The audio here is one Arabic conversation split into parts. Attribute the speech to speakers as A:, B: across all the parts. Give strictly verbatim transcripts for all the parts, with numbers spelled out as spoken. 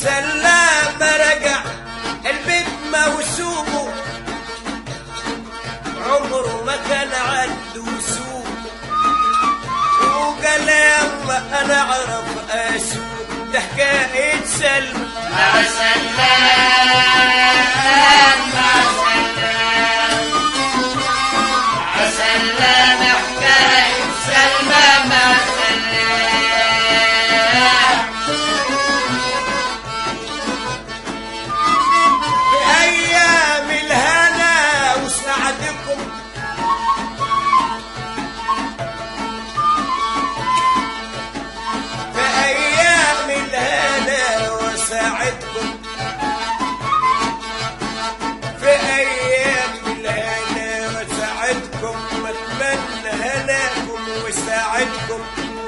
A: سلام رجع البيت موسومه، عمره ما كان عنده سوق، وقال يما انا اعرف اسوق. ده حكاية سلمى
B: مع سلام مع سلام مع سلام حكاية سلمى مع سلام.
A: في ايام الهنا وسعدكم في ايام الهنا وسعدكم في ايام الهنا وسعدكم اتمنى هناكم وساعدكم.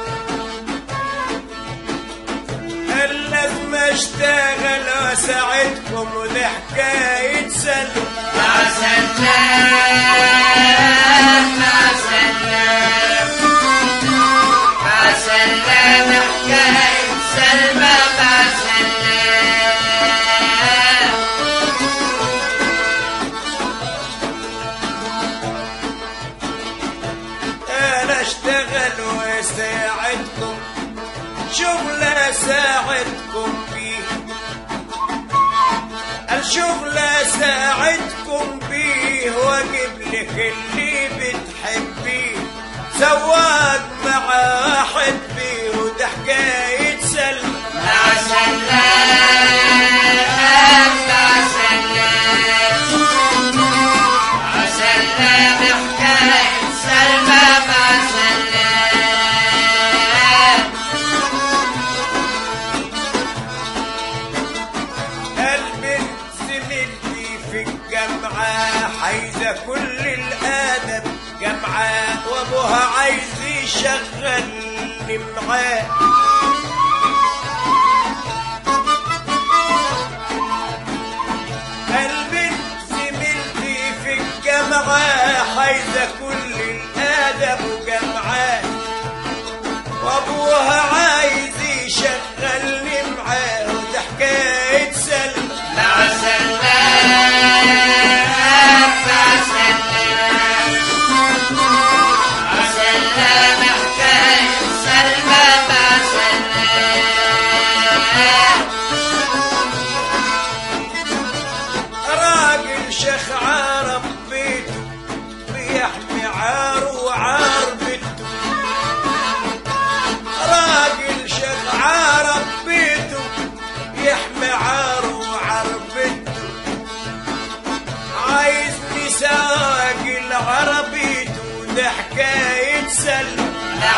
A: لازم اشتغل واساعدكم ودي حكاية سلمى
B: مع سلام مع سلام مع سلام حكاية سلمى مع سلام.
A: انا اشتغل واساعدكم شغل اساعدكم فيه، الشغل اساعدكم بيه واجيب لك اللي بتحبيه، سواق مع واحد بيه وده حكاية سلمى
B: مع سلام مع سلام مع سلام حكاية سلمى مع سلام.
A: البنت زميلتي في الجامعة عايزة كل الأدب جامعة، وأبوها عايز يشغلني معاه. البنت زميلتي في الجامعة عايزة كل الأدب وجامعة، وأبوها عايز يشغلني معاه وده حكاية سلمى
B: مع سلام مع سلام مع سلام حكاية سلمى مع سلام.
A: راجل شيخ عرب بيته بيحمي عاره وعار بيته، راجل شيخ عرب بيته يحمي عاره وعار بيته، عايزني ساقي العربيته ده حكاية سلمى
B: مع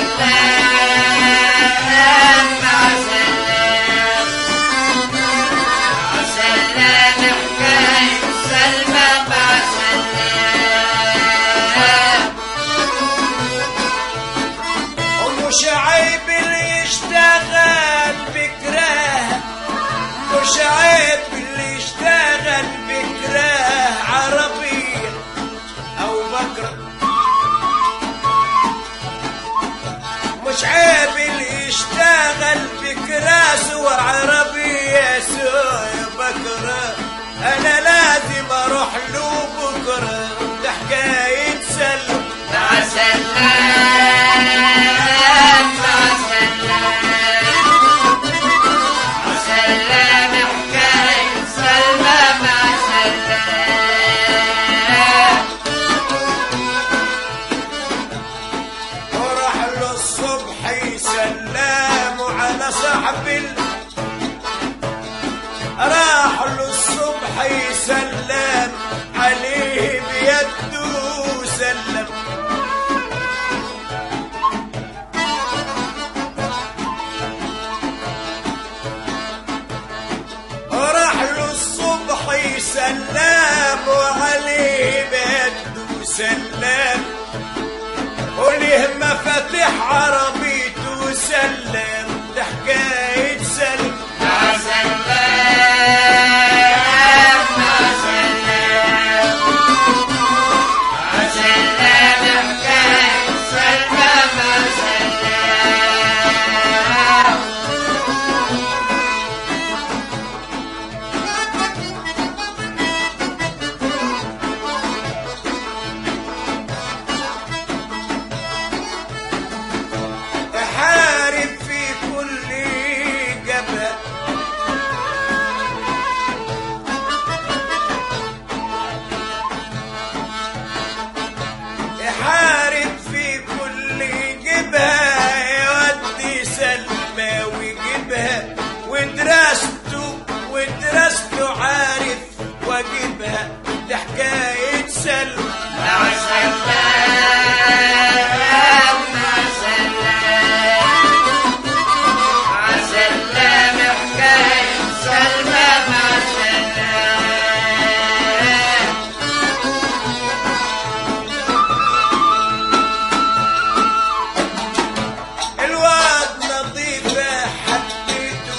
B: سلام مع سلام مع سلام حكاية سلمى مع سلام.
A: ومش عيب اللي يشتغل بكراه، مش عيب اللي يشتغل بكراه عربية أو بكرة، مش عيب اللي يشتغل بكراه سوى عربية سوى بكرة. أنا لازم أروح له بكرة ده حكاية سلمى
B: مع سلام مع سلام مع سلام حكاية سلمى مع سلام.
A: وراح له الصبح يسلم على صاحب ال... راح له الصبح يسلم عليه بيده سلم، راح له الصبح يسلم وعليه بيده سلم، وليه مفاتيح عربيته سلم ده حكاية سلمى
B: مع سلام مع سلام مع سلام حكاية سلمى مع سلام.
A: حكاية سلمى
B: مع سلام مع سلام مع سلام حكاية سلمى مع سلام.
A: الواد نظيفة حبيته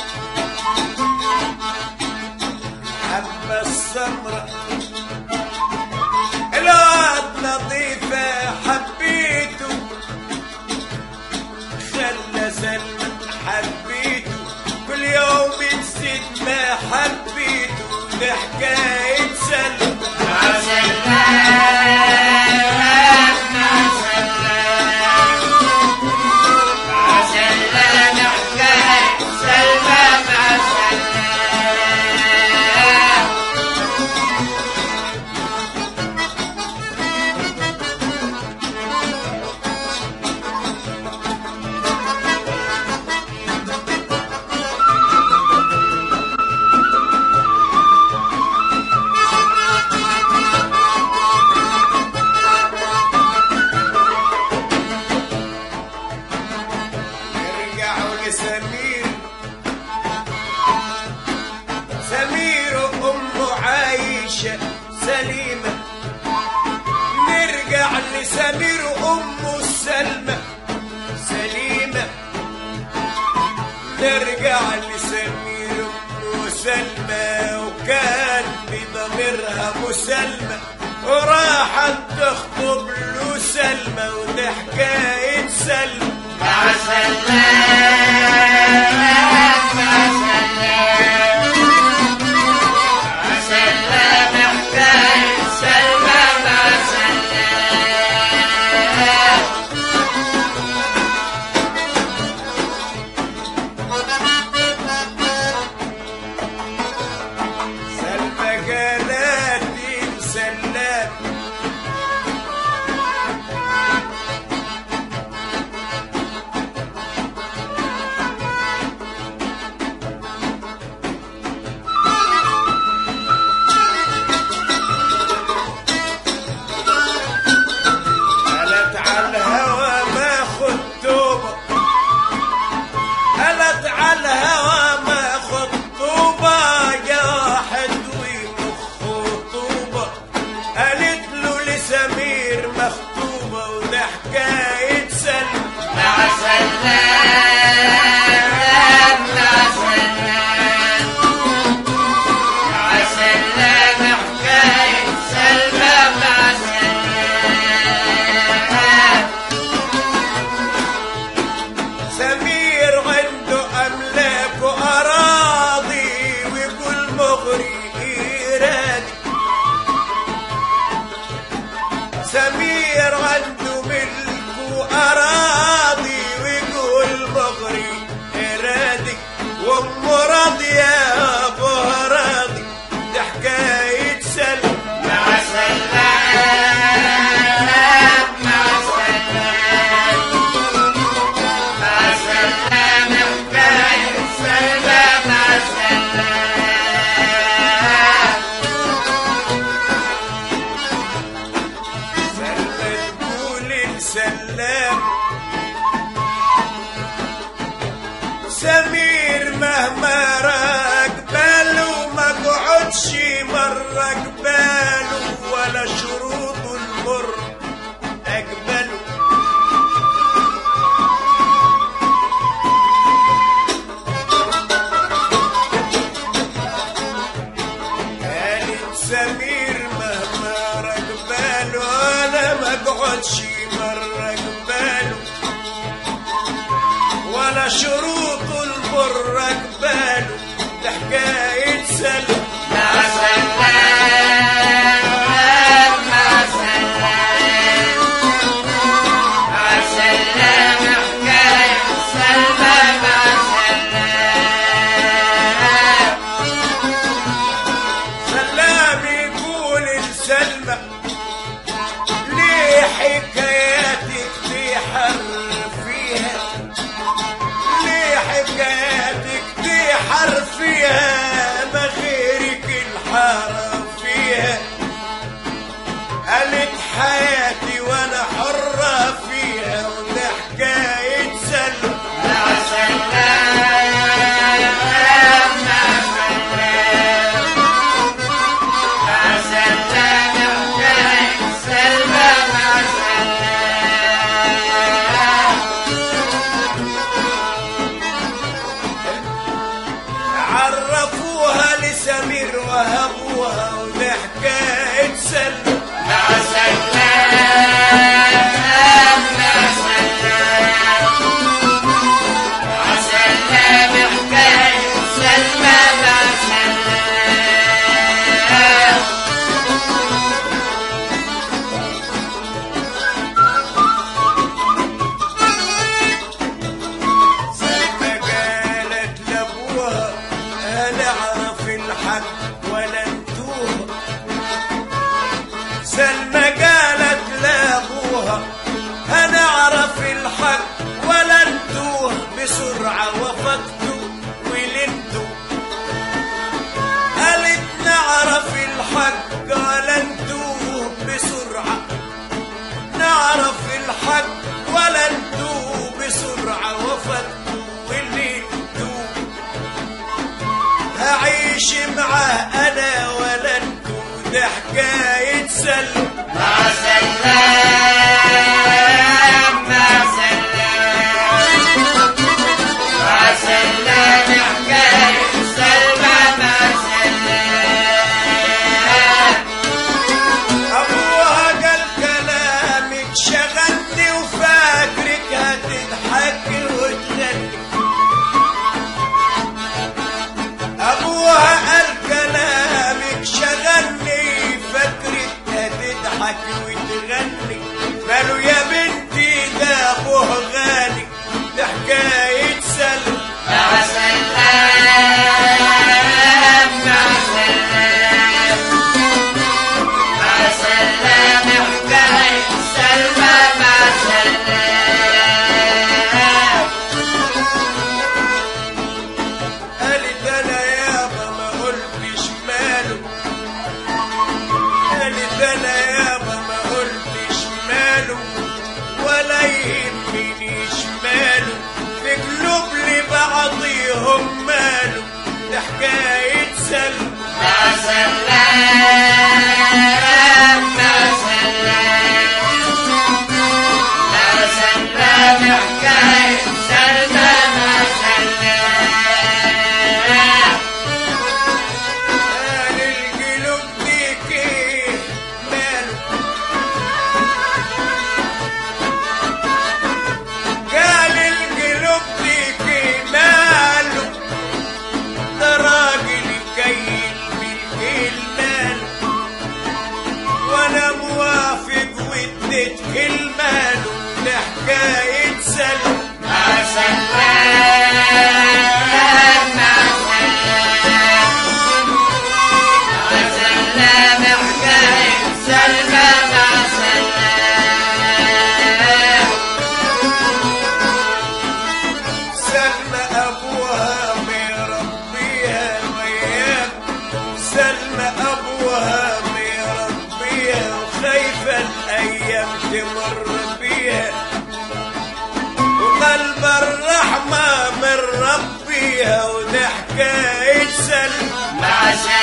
A: حبة السمرة، الواد نظيفة حبيته خلى سلمى حبيته كل يوم بتزيد ما حبيته ده حكاية سلمى
B: مع سلام مع سلام مع سلام حكاية سلمى مع سلام.
A: نرجعوا لسمير، سمير وأمه عايشة سليمة، نرجع لسمير وأمه سلمى سليمة، نرجع لسمير وأمه سلمى وكان بضميرها مسلمة وراحت تخطب له سلمى وده حكاية سلمى
B: مع سلام مع سلام مع سلام حكاية سلمى مع سلام.
A: سلمى قالت سلام قالت على الهوى ما خطوبة، قالت على الهوى ما خطوبة يا واحد ومخه طوبة، قالت له لسمير مخطوبة وده حكاية سلمى
B: مع سلام مع سلام مع سلام حكاية سلمى مع سلام.
A: سمير عنده أملاك وأراضي ويقول مغري إيراني، سمير عنده ملك وأراضي ويقول مغري إيراني، وأم راضية أبوها راضي دي حكاية سلمى
B: مع سلام مع سلام مع سلام حكاية سلمى مع سلام.
A: سلمى تقول السلام سمير مهما راد سمير وهبوها وده حكاية سلمى
B: مع سلام مع سلام مع سلام حكاية سلمى مع سلام.
A: سلمى قالت لابوها انا اعرف الحق ولا انتوها. سلمى قالت لابوها انا اعرف الحق ولا انتوها. بسرعه وفقتوا ولنتوا. قالت نعرف الحق قال انتوه. بسرعه نعرف الحق ولا انتوه. بسرعه وفقتوا ولنتوا. هعيش معاه انا ولا انتو. ده حكاية سلمى
B: مع سلام مع سلام مع سلام حكاية سلمى مع سلام.
A: ابوها قال كلامك شغلني وفاكرك هتضحكي وتغني. ابوها قال كلامك شغلني فاكرك هتضحكي وتغني. قالوا يا بنتي ده ابوه غالي. ده حكاية سلمى
B: مع سلام مع سلام مع سلام حكاية سلمى مع سلام.
A: قالت انا يابا ما قلتش ماله. قالت انا يابا ما قلتش ماله ولا يهمنيش ماله. في قلوب لبعضيهم ماله. ده حكاية سلمى
B: مع سلام مع سلام مع سلام حكاية سلمى مع سلام.
A: قال القلوب ديكي ماله. قال القلوب ديكي ماله. ده راجل كيل بالكيل ماله. وانا موافق واديت الماله. ده حكاية سلمى
B: مع سلام مع سلام مع سلام حكاية سلمى مع سلام.
A: سلمى ابوها مربيها وياك. سلمى ابوها مربيها وخايفه الايام تمر بيها. وقلب الرحمه من ربيها. وده حكايه سلمى
B: مع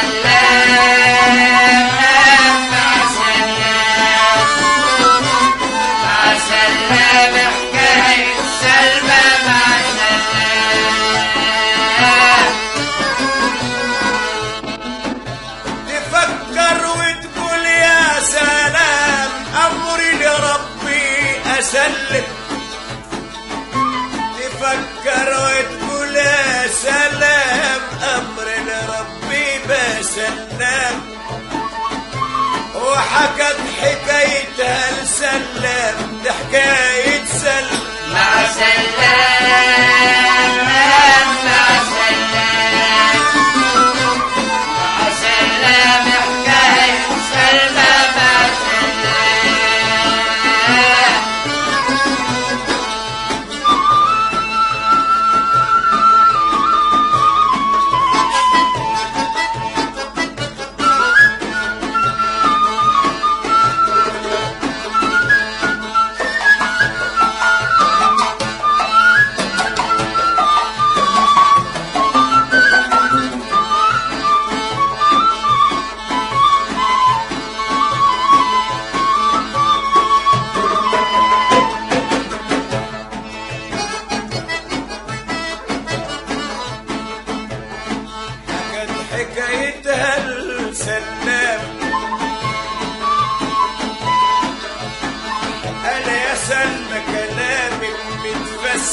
B: سلام مع سلام مع سلام حكاية سلمى مع سلام.
A: تفكر وتقول يا سلام امري لربي اسلم. تفكر وتقول يا سلام امري لربي بسلم.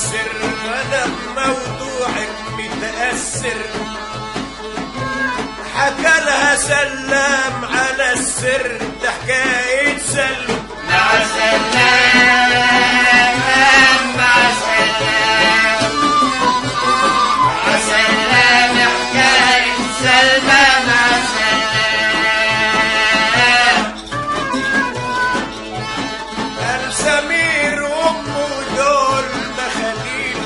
A: السر انا بموضوعك متأثر. حكى لها سلام على السر ده حكاية سلم
B: مع سلام مع سلام مع سلام حكاية سلمى مع سلام.
A: قال سمير وامه دول مخاليل.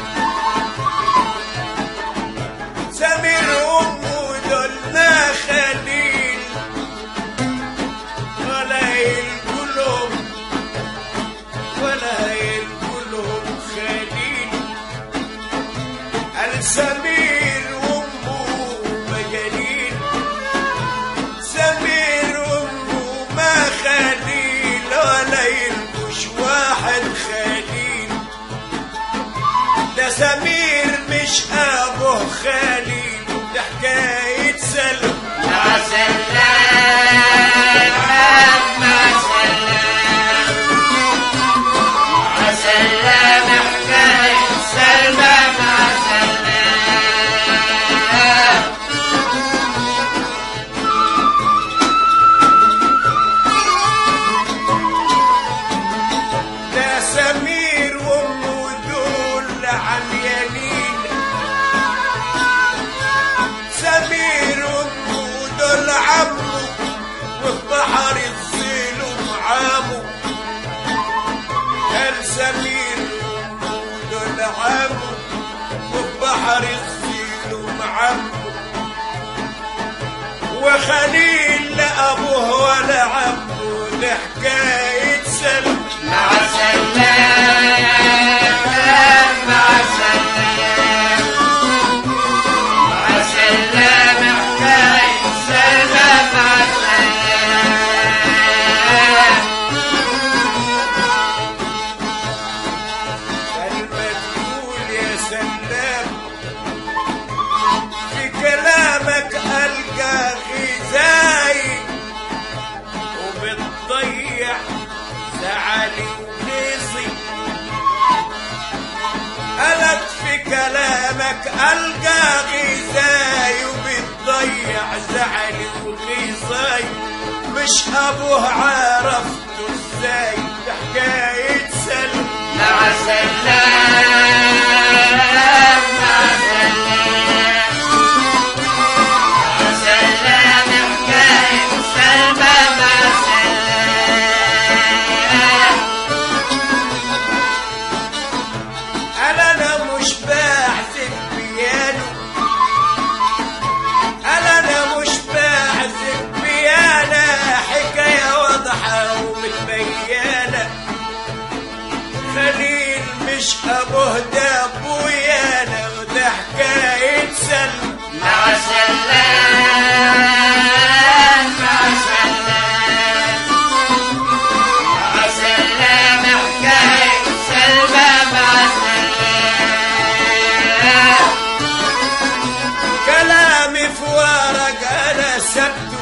A: سمير وامه دول مخاليل ولا يلقلهم ولا يلقلهم خليل. قال سمير وامه مجانين. سمير وامه ما خليل ولا يلقوش واحد خليل. ده سمير مش ابوه خليل ده حكاية سلم
B: مع سلام مع سلام مع سلام حكاية سلمى مع سلام.
A: ده سمير وامه دول عميانين. سمير وامه دول عمه وفي بحر الظلم عامه. قال سمير وامه دول عمه وفي بحر الظلم عامه. وخليل لا ابوه ولا عمه ده حكاية سلم
B: مع سلام مع سلام مع سلام حكاية سلمى مع سلام.
A: كلمة تقول يا سلام في كلامك ألقى غذاي وبتضيع زعلي ونيصي. قالت في كلامك ألقى غذاي وبتضيع زعلي ونيصي. مش أبوه عرفته ازاي ده حكاية سلم
B: مع سلام مع سلام مع سلام حكاية سلمى مع سلام.
A: قال أنا مش بعزف بيانو. قال أنا مش بعزف بيانو. حكاية واضحة ومتبينة. خليل مش أبوه ده أبويانا وده حكاية سلم
B: مع سلام مع سلام مع سلام حكاية سلمى مع سلام.
A: كلامي في ورق أنا سبته.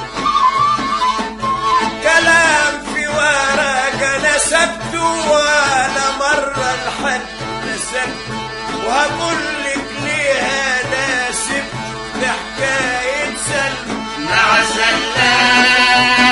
A: كلام في ورق أنا سبته ولا مرة لحد نسبته. وهقول لك ليه أنا سبته ده حكاية سلم
B: مع سلام